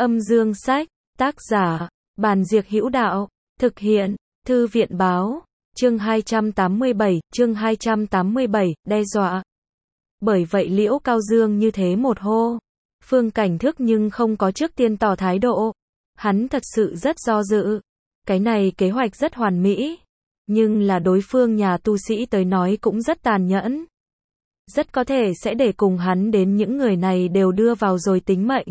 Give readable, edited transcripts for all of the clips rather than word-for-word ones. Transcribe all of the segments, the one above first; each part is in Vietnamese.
Âm dương sách, tác giả, Bàn Diệc Hữu Đạo, thực hiện, Thư viện báo, chương 287, đe dọa. Bởi vậy Liễu Cao Dương như thế một hô. Phương Cảnh Thước nhưng không có trước tiên tỏ thái độ. Hắn thật sự rất do dự. Cái này kế hoạch rất hoàn mỹ. Nhưng là đối phương nhà tu sĩ tới nói cũng rất tàn nhẫn. Rất có thể sẽ để cùng hắn đến những người này đều đưa vào rồi tính mệnh.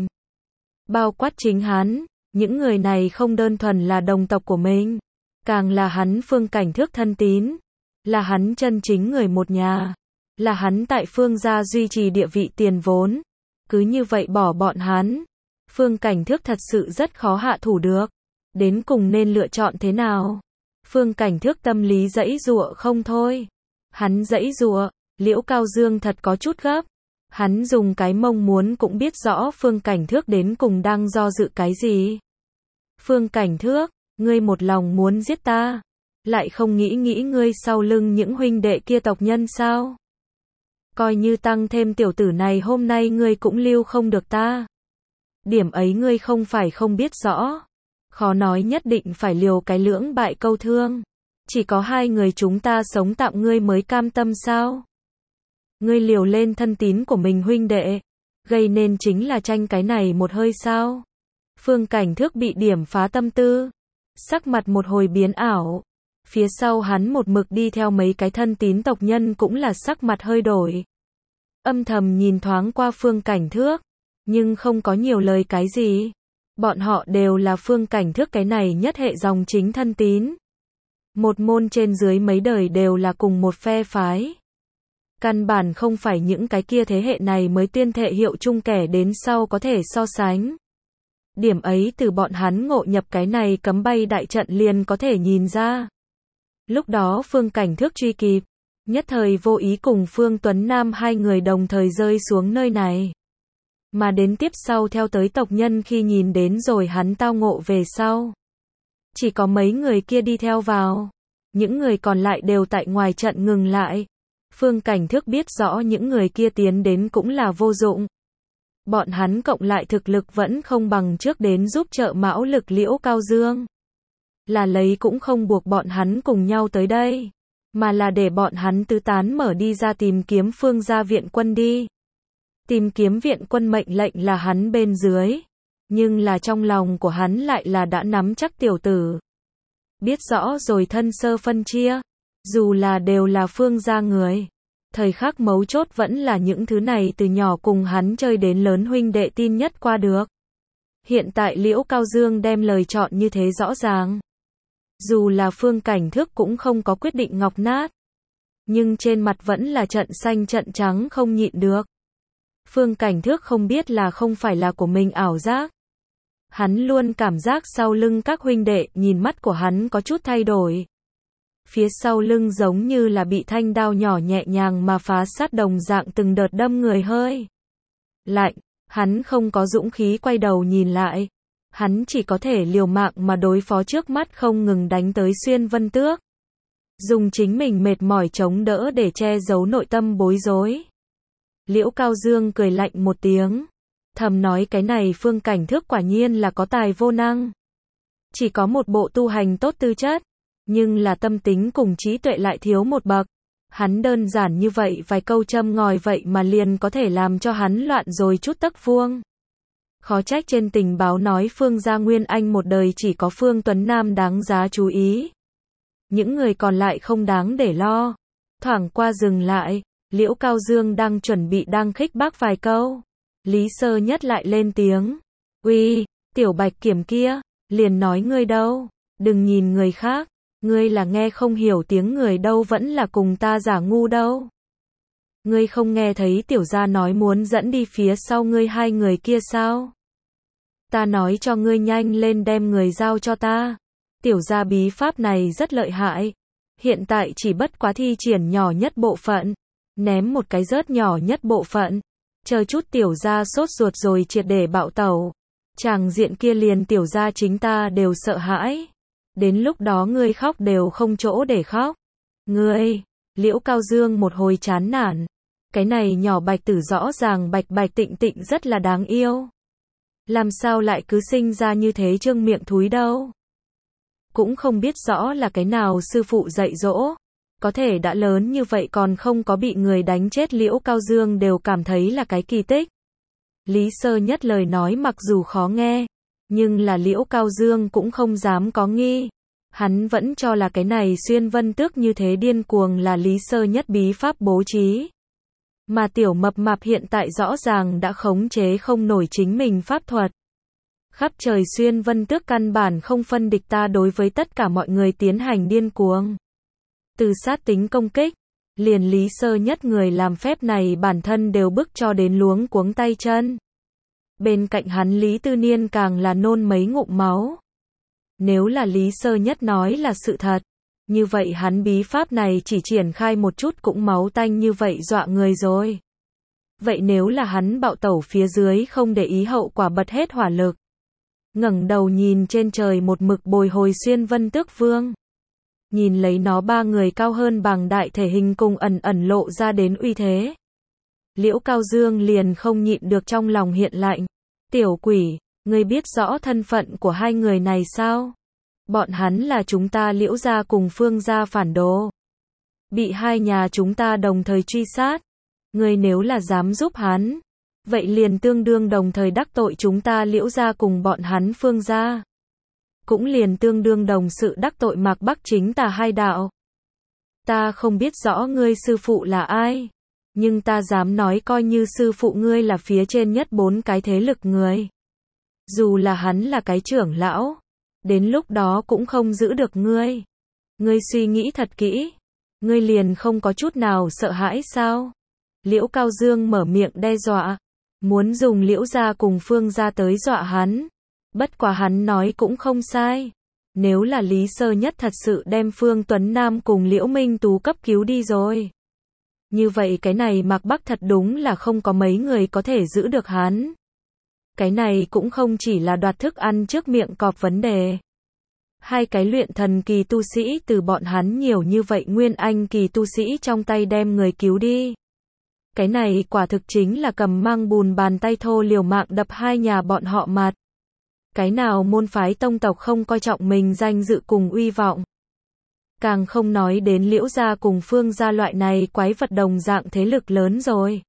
Bao quát chính hắn, những người này không đơn thuần là đồng tộc của mình. Càng là hắn Phương Cảnh Thước thân tín. Là hắn chân chính người một nhà. Là hắn tại Phương gia duy trì địa vị tiền vốn. Cứ như vậy bỏ bọn hắn. Phương Cảnh Thước thật sự rất khó hạ thủ được. Đến cùng nên lựa chọn thế nào? Phương Cảnh Thước tâm lý giãy giụa không thôi. Hắn giãy giụa, Liễu Cao Dương thật có chút gấp. Hắn dùng cái mông muốn cũng biết rõ Phương Cảnh Thước đến cùng đang do dự cái gì. Phương Cảnh Thước, ngươi một lòng muốn giết ta, lại không nghĩ ngươi sau lưng những huynh đệ kia tộc nhân sao? Coi như tăng thêm tiểu tử này hôm nay ngươi cũng lưu không được ta. Điểm ấy ngươi không phải không biết rõ. Khó nói nhất định phải liều cái lưỡng bại câu thương. Chỉ có hai người chúng ta sống tạm ngươi mới cam tâm sao? Ngươi liều lên thân tín của mình huynh đệ, gây nên chính là tranh cái này một hơi sao? Phương Cảnh Thước bị điểm phá tâm tư, sắc mặt một hồi biến ảo. Phía sau hắn một mực đi theo mấy cái thân tín tộc nhân cũng là sắc mặt hơi đổi. Âm thầm nhìn thoáng qua Phương Cảnh Thước, nhưng không có nhiều lời cái gì. Bọn họ đều là Phương Cảnh Thước cái này nhất hệ dòng chính thân tín. Một môn trên dưới mấy đời đều là cùng một phe phái. Căn bản không phải những cái kia thế hệ này mới tuyên thệ hiệu chung kẻ đến sau có thể so sánh. Điểm ấy từ bọn hắn ngộ nhập cái này cấm bay đại trận liền có thể nhìn ra. Lúc đó Phương Cảnh Thước truy kịp, nhất thời vô ý cùng Phương Tuấn Nam hai người đồng thời rơi xuống nơi này. Mà đến tiếp sau theo tới tộc nhân khi nhìn đến rồi hắn tao ngộ về sau. Chỉ có mấy người kia đi theo vào. Những người còn lại đều tại ngoài trận ngừng lại. Phương Cảnh Thước biết rõ những người kia tiến đến cũng là vô dụng. Bọn hắn cộng lại thực lực vẫn không bằng trước đến giúp trợ mão lực Liễu Cao Dương. Là lấy cũng không buộc bọn hắn cùng nhau tới đây. Mà là để bọn hắn tứ tán mở đi ra tìm kiếm Phương gia viện quân đi. Tìm kiếm viện quân mệnh lệnh là hắn bên dưới. Nhưng là trong lòng của hắn lại là đã nắm chắc tiểu tử. Biết rõ rồi thân sơ phân chia. Dù là đều là Phương gia người. Thời khắc mấu chốt vẫn là những thứ này từ nhỏ cùng hắn chơi đến lớn huynh đệ tin nhất qua được. Hiện tại Liễu Cao Dương đem lời chọn như thế rõ ràng. Dù là Phương Cảnh Thước cũng không có quyết định ngọc nát. Nhưng trên mặt vẫn là trận xanh trận trắng không nhịn được. Phương Cảnh Thước không biết là không phải là của mình ảo giác. Hắn luôn cảm giác sau lưng các huynh đệ nhìn mắt của hắn có chút thay đổi. Phía sau lưng giống như là bị thanh đao nhỏ nhẹ nhàng mà phá sát đồng dạng từng đợt đâm người hơi lạnh. Hắn không có dũng khí quay đầu nhìn lại. Hắn chỉ có thể liều mạng mà đối phó trước mắt không ngừng đánh tới Xuyên Vân Tước. Dùng chính mình mệt mỏi chống đỡ để che giấu nội tâm bối rối. Liễu Cao Dương cười lạnh một tiếng. Thầm nói cái này Phương Cảnh Thước quả nhiên là có tài vô năng. Chỉ có một bộ tu hành tốt tư chất. Nhưng là tâm tính cùng trí tuệ lại thiếu một bậc. Hắn đơn giản như vậy vài câu châm ngòi vậy mà liền có thể làm cho hắn loạn rồi chút tấc vuông. Khó trách trên tình báo nói Phương gia Nguyên Anh một đời chỉ có Phương Tuấn Nam đáng giá chú ý. Những người còn lại không đáng để lo. Thoảng qua dừng lại, Liễu Cao Dương đang chuẩn bị đang khích bác vài câu. Lý Sơ Nhất lại lên tiếng. Uy, tiểu Bạch Kiểm kia, liền nói ngươi đâu, đừng nhìn người khác. Ngươi là nghe không hiểu tiếng người đâu vẫn là cùng ta giả ngu đâu. Ngươi không nghe thấy tiểu gia nói muốn dẫn đi phía sau ngươi hai người kia sao? Ta nói cho ngươi nhanh lên đem người giao cho ta. Tiểu gia bí pháp này rất lợi hại. Hiện tại chỉ bất quá thi triển nhỏ nhất bộ phận. Ném một cái rớt nhỏ nhất bộ phận. Chờ chút tiểu gia sốt ruột rồi triệt để bạo tẩu. Tràng diện kia liền tiểu gia chính ta đều sợ hãi. Đến lúc đó ngươi khóc đều không chỗ để khóc. Ngươi, Liễu Cao Dương một hồi chán nản. Cái này nhỏ bạch tử rõ ràng bạch bạch tịnh tịnh rất là đáng yêu. Làm sao lại cứ sinh ra như thế trương miệng thúi đâu. Cũng không biết rõ là cái nào sư phụ dạy dỗ. Có thể đã lớn như vậy còn không có bị người đánh chết, Liễu Cao Dương đều cảm thấy là cái kỳ tích. Lý Sơ Nhất lời nói mặc dù khó nghe, nhưng là Liễu Cao Dương cũng không dám có nghi. Hắn vẫn cho là cái này Xuyên Vân Tước như thế điên cuồng là Lý Sơ Nhất bí pháp bố trí. Mà tiểu mập mạp hiện tại rõ ràng đã khống chế không nổi chính mình pháp thuật. Khắp trời Xuyên Vân Tước căn bản không phân địch ta, đối với tất cả mọi người tiến hành điên cuồng. Từ sát tính công kích, liền Lý Sơ Nhất người làm phép này bản thân đều bức cho đến luống cuống tay chân. Bên cạnh hắn Lý Tư Niên càng là nôn mấy ngụm máu. Nếu là Lý Sơ Nhất nói là sự thật, như vậy hắn bí pháp này chỉ triển khai một chút cũng máu tanh như vậy dọa người rồi. Vậy nếu là hắn bạo tẩu phía dưới không để ý hậu quả, bật hết hỏa lực, ngẩng đầu nhìn trên trời một mực bồi hồi Xuyên Vân Tước Vương. Nhìn lấy nó ba người cao hơn bằng đại thể hình cùng ẩn ẩn lộ ra đến uy thế. Liễu Cao Dương liền không nhịn được trong lòng hiện lạnh. Tiểu quỷ, ngươi biết rõ thân phận của hai người này sao? Bọn hắn là chúng ta Liễu gia cùng Phương gia phản đồ. Bị hai nhà chúng ta đồng thời truy sát. Ngươi nếu là dám giúp hắn, vậy liền tương đương đồng thời đắc tội chúng ta Liễu gia cùng bọn hắn Phương gia. Cũng liền tương đương đồng sự đắc tội Mạc Bắc chính tà hai đạo. Ta không biết rõ ngươi sư phụ là ai, nhưng ta dám nói coi như sư phụ ngươi là phía trên nhất 4 cái thế lực người. Dù là hắn là cái trưởng lão, đến lúc đó cũng không giữ được ngươi. Ngươi suy nghĩ thật kỹ, ngươi liền không có chút nào sợ hãi sao? Liễu Cao Dương mở miệng đe dọa, muốn dùng Liễu gia cùng Phương gia tới dọa hắn. Bất quá hắn nói cũng không sai. Nếu là Lý Sơ Nhất thật sự đem Phương Tuấn Nam cùng Liễu Minh Tú cấp cứu đi rồi, như vậy cái này Mạc Bắc thật đúng là không có mấy người có thể giữ được hắn. Cái này cũng không chỉ là đoạt thức ăn trước miệng cọp vấn đề. Hai cái luyện thần kỳ tu sĩ từ bọn hắn nhiều như vậy nguyên anh kỳ tu sĩ trong tay đem người cứu đi. Cái này quả thực chính là cầm mang bùn bàn tay thô liều mạng đập hai nhà bọn họ mặt. Cái nào môn phái tông tộc không coi trọng mình danh dự cùng uy vọng. Càng không nói đến Liễu gia cùng Phương gia loại này quái vật đồng dạng thế lực lớn rồi.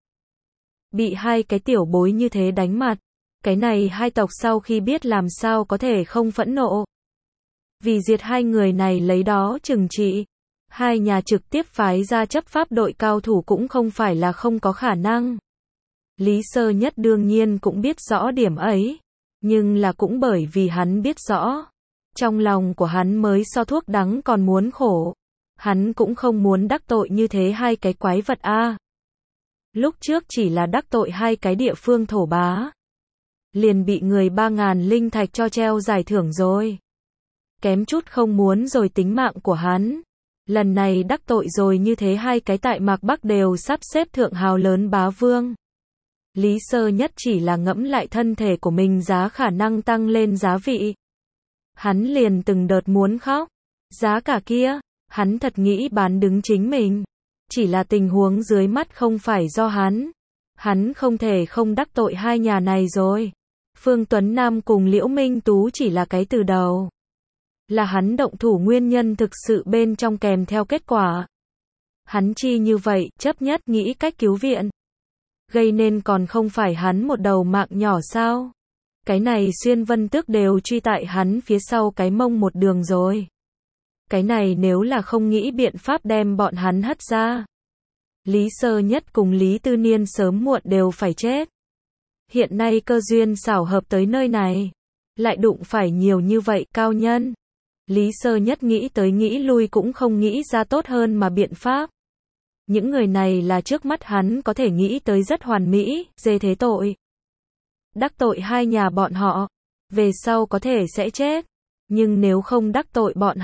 Bị hai cái tiểu bối như thế đánh mặt, cái này hai tộc sau khi biết làm sao có thể không phẫn nộ. Vì diệt hai người này lấy đó trừng trị, hai nhà trực tiếp phái ra chấp pháp đội cao thủ cũng không phải là không có khả năng. Lý Sơ Nhất đương nhiên cũng biết rõ điểm ấy. Nhưng là cũng bởi vì hắn biết rõ, trong lòng của hắn mới so thuốc đắng còn muốn khổ. Hắn cũng không muốn đắc tội như thế hai cái quái vật a. Lúc trước chỉ là đắc tội hai cái địa phương thổ bá, liền bị người 3.000 linh thạch cho treo giải thưởng rồi. Kém chút không muốn rồi tính mạng của hắn. Lần này đắc tội rồi như thế hai cái tại Mạc Bắc đều sắp xếp thượng hào lớn bá vương. Lý Sơ Nhất chỉ là ngẫm lại thân thể của mình giá khả năng tăng lên giá vị. Hắn liền từng đợt muốn khóc. Giá cả kia, hắn thật nghĩ bán đứng chính mình. Chỉ là tình huống dưới mắt không phải do hắn. Hắn không thể không đắc tội hai nhà này rồi. Phương Tuấn Nam cùng Liễu Minh Tú chỉ là cái từ đầu. Là hắn động thủ nguyên nhân thực sự bên trong kèm theo kết quả. Hắn chi như vậy, chấp nhất nghĩ cách cứu viện. Gây nên còn không phải hắn một đầu mạng nhỏ sao? Cái này Xuyên Vân Tước đều truy tại hắn phía sau cái mông một đường rồi. Cái này nếu là không nghĩ biện pháp đem bọn hắn hất ra, Lý Sơ Nhất cùng Lý Tư Niên sớm muộn đều phải chết. Hiện nay cơ duyên xảo hợp tới nơi này, lại đụng phải nhiều như vậy cao nhân. Lý Sơ Nhất nghĩ tới nghĩ lui cũng không nghĩ ra tốt hơn mà biện pháp. Những người này là trước mắt hắn có thể nghĩ tới rất hoàn mỹ, dê thế tội. Đắc tội hai nhà bọn họ, về sau có thể sẽ chết. Nhưng nếu không đắc tội bọn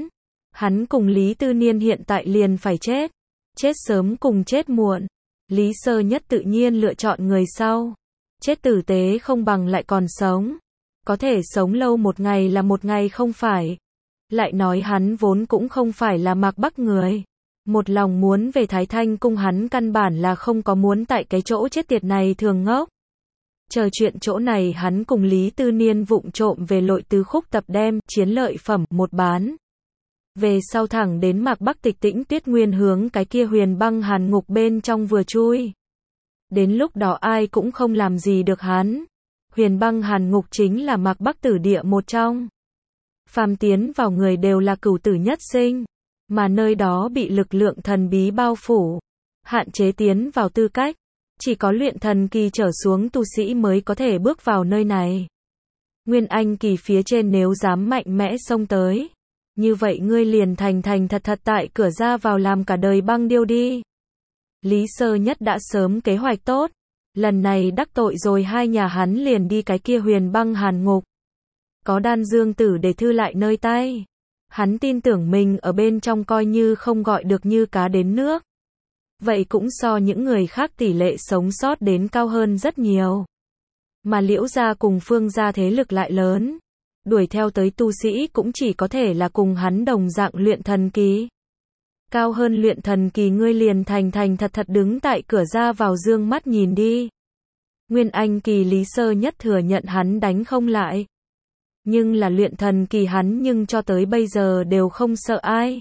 hắn cùng Lý Tư Niên hiện tại liền phải chết. Chết sớm cùng chết muộn. Lý Sơ Nhất tự nhiên lựa chọn người sau. Chết tử tế không bằng lại còn sống. Có thể sống lâu một ngày là một ngày không phải. Lại nói hắn vốn cũng không phải là Mạc Bắc người. Một lòng muốn về Thái Thanh cung, hắn căn bản là không có muốn tại cái chỗ chết tiệt này thường ngốc. Chờ chuyện chỗ này hắn cùng Lý Tư Niên vụng trộm về Lội Tứ Khúc tập đem chiến lợi phẩm một bán. Về sau thẳng đến Mạc Bắc Tịch Tĩnh Tuyết Nguyên hướng cái kia Huyền Băng Hàn Ngục bên trong vừa chui. Đến lúc đó ai cũng không làm gì được hắn. Huyền Băng Hàn Ngục chính là Mạc Bắc Tử Địa một trong. Phàm tiến vào người đều là cửu tử nhất sinh, mà nơi đó bị lực lượng thần bí bao phủ, hạn chế tiến vào tư cách. Chỉ có luyện thần kỳ trở xuống tu sĩ mới có thể bước vào nơi này. Nguyên Anh kỳ phía trên nếu dám mạnh mẽ xông tới, như vậy ngươi liền thành thật tại cửa ra vào làm cả đời băng điêu đi. Lý Sơ Nhất đã sớm kế hoạch tốt, lần này đắc tội rồi hai nhà hắn liền đi cái kia Huyền Băng Hàn Ngục. Có Đan Dương Tử để thư lại nơi tay, hắn tin tưởng mình ở bên trong coi như không gọi được như cá đến nước. Vậy cũng so những người khác tỷ lệ sống sót đến cao hơn rất nhiều. Mà Liễu gia cùng Phương gia thế lực lại lớn, đuổi theo tới tu sĩ cũng chỉ có thể là cùng hắn đồng dạng luyện thần kỳ. Cao hơn luyện thần kỳ ngươi liền thành thật đứng tại cửa ra vào dương mắt nhìn đi. Nguyên Anh kỳ Lý Sơ Nhất thừa nhận hắn đánh không lại. Nhưng là luyện thần kỳ hắn nhưng cho tới bây giờ đều không sợ ai.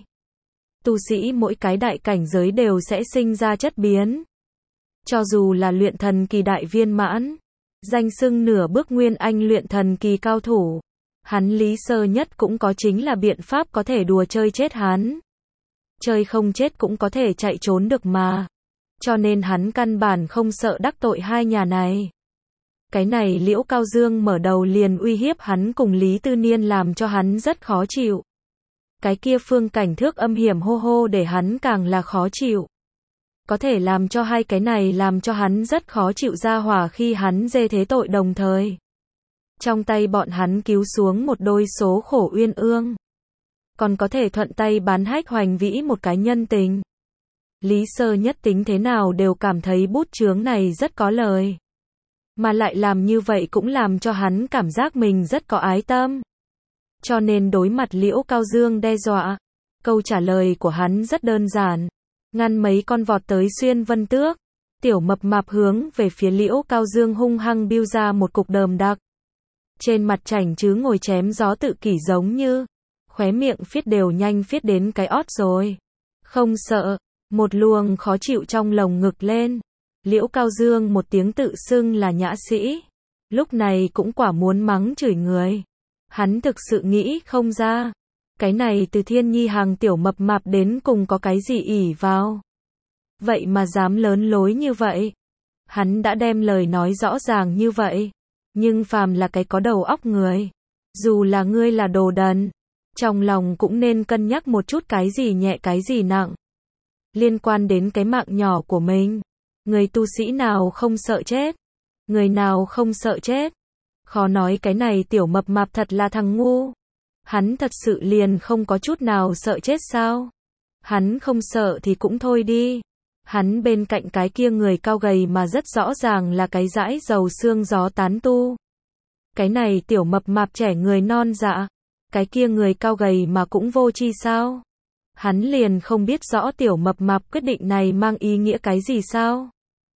Tu sĩ mỗi cái đại cảnh giới đều sẽ sinh ra chất biến. Cho dù là luyện thần kỳ đại viên mãn, danh xưng nửa bước Nguyên Anh luyện thần kỳ cao thủ, hắn Lý Sơ Nhất cũng có chính là biện pháp có thể đùa chơi chết hắn. Chơi không chết cũng có thể chạy trốn được mà. Cho nên hắn căn bản không sợ đắc tội hai nhà này. Cái này Liễu Cao Dương mở đầu liền uy hiếp hắn cùng Lý Tư Niên làm cho hắn rất khó chịu. Cái kia Phương Cảnh Thước âm hiểm hô hô để hắn càng là khó chịu. Có thể làm cho hai cái này làm cho hắn rất khó chịu ra hỏa khi hắn dê thế tội đồng thời. Trong tay bọn hắn cứu xuống một đôi số khổ uyên ương. Còn có thể thuận tay bán Hách Hoành Vĩ một cái nhân tình. Lý Sơ Nhất tính thế nào đều cảm thấy bút chướng này rất có lời. Mà lại làm như vậy cũng làm cho hắn cảm giác mình rất có ái tâm. Cho nên đối mặt Liễu Cao Dương đe dọa, câu trả lời của hắn rất đơn giản. Ngăn mấy con vọt tới Xuyên Vân Tước. Tiểu mập mạp hướng về phía Liễu Cao Dương hung hăng biêu ra một cục đờm đặc. Trên mặt chảnh chứ ngồi chém gió tự kỷ giống như. Khóe miệng phiết đều nhanh phiết đến cái ót rồi. Không sợ. Một luồng khó chịu trong lồng ngực lên. Liễu Cao Dương một tiếng tự xưng là nhã sĩ. Lúc này cũng quả muốn mắng chửi người. Hắn thực sự nghĩ không ra. Cái này từ Thiên Nhi hàng tiểu mập mạp đến cùng có cái gì ỷ vào. Vậy mà dám lớn lối như vậy. Hắn đã đem lời nói rõ ràng như vậy. Nhưng phàm là cái có đầu óc người. Dù là ngươi là đồ đần. Trong lòng cũng nên cân nhắc một chút cái gì nhẹ cái gì nặng. Liên quan đến cái mạng nhỏ của mình. Người tu sĩ nào không sợ chết? Người nào không sợ chết? Khó nói cái này tiểu mập mạp thật là thằng ngu. Hắn thật sự liền không có chút nào sợ chết sao? Hắn không sợ thì cũng thôi đi. Hắn bên cạnh cái kia người cao gầy mà rất rõ ràng là cái dãi dầu xương gió tán tu. Cái này tiểu mập mạp trẻ người non dạ. Cái kia người cao gầy mà cũng vô tri sao? Hắn liền không biết rõ tiểu mập mạp quyết định này mang ý nghĩa cái gì sao?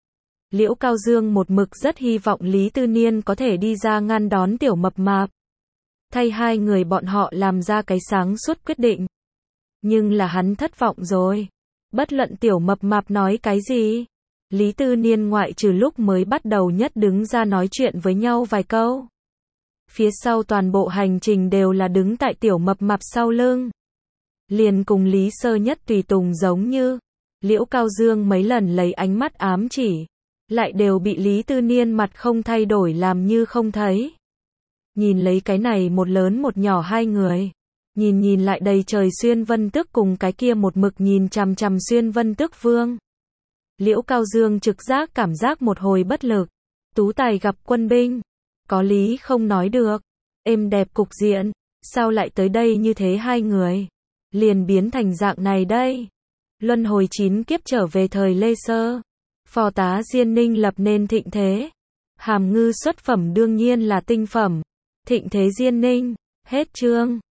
Liễu Cao Dương một mực rất hy vọng Lý Tư Niên có thể đi ra ngăn đón tiểu mập mạp. Thay hai người bọn họ làm ra cái sáng suốt quyết định. Nhưng là hắn thất vọng rồi. Bất luận tiểu mập mạp nói cái gì. Lý Tư Niên ngoại trừ lúc mới bắt đầu nhất đứng ra nói chuyện với nhau vài câu. Phía sau toàn bộ hành trình đều là đứng tại tiểu mập mạp sau lưng. Liền cùng Lý Sơ Nhất tùy tùng giống như. Liễu Cao Dương mấy lần lấy ánh mắt ám chỉ. Lại đều bị Lý Tư Niên mặt không thay đổi làm như không thấy. Nhìn lấy cái này một lớn một nhỏ hai người. Nhìn lại đầy trời Xuyên Vân Tước cùng cái kia một mực nhìn chằm chằm Xuyên Vân Tước Vương. Liễu Cao Dương trực giác cảm giác một hồi bất lực. Tú tài gặp quân binh. Có lý không nói được. Êm đẹp cục diện. Sao lại tới đây như thế hai người? Liền biến thành dạng này đây. Luân hồi 9 kiếp trở về thời Lê Sơ. Phò tá Diên Ninh lập nên thịnh thế. Hàm ngư xuất phẩm đương nhiên là tinh phẩm. Thịnh thế Diên Ninh. Hết chương.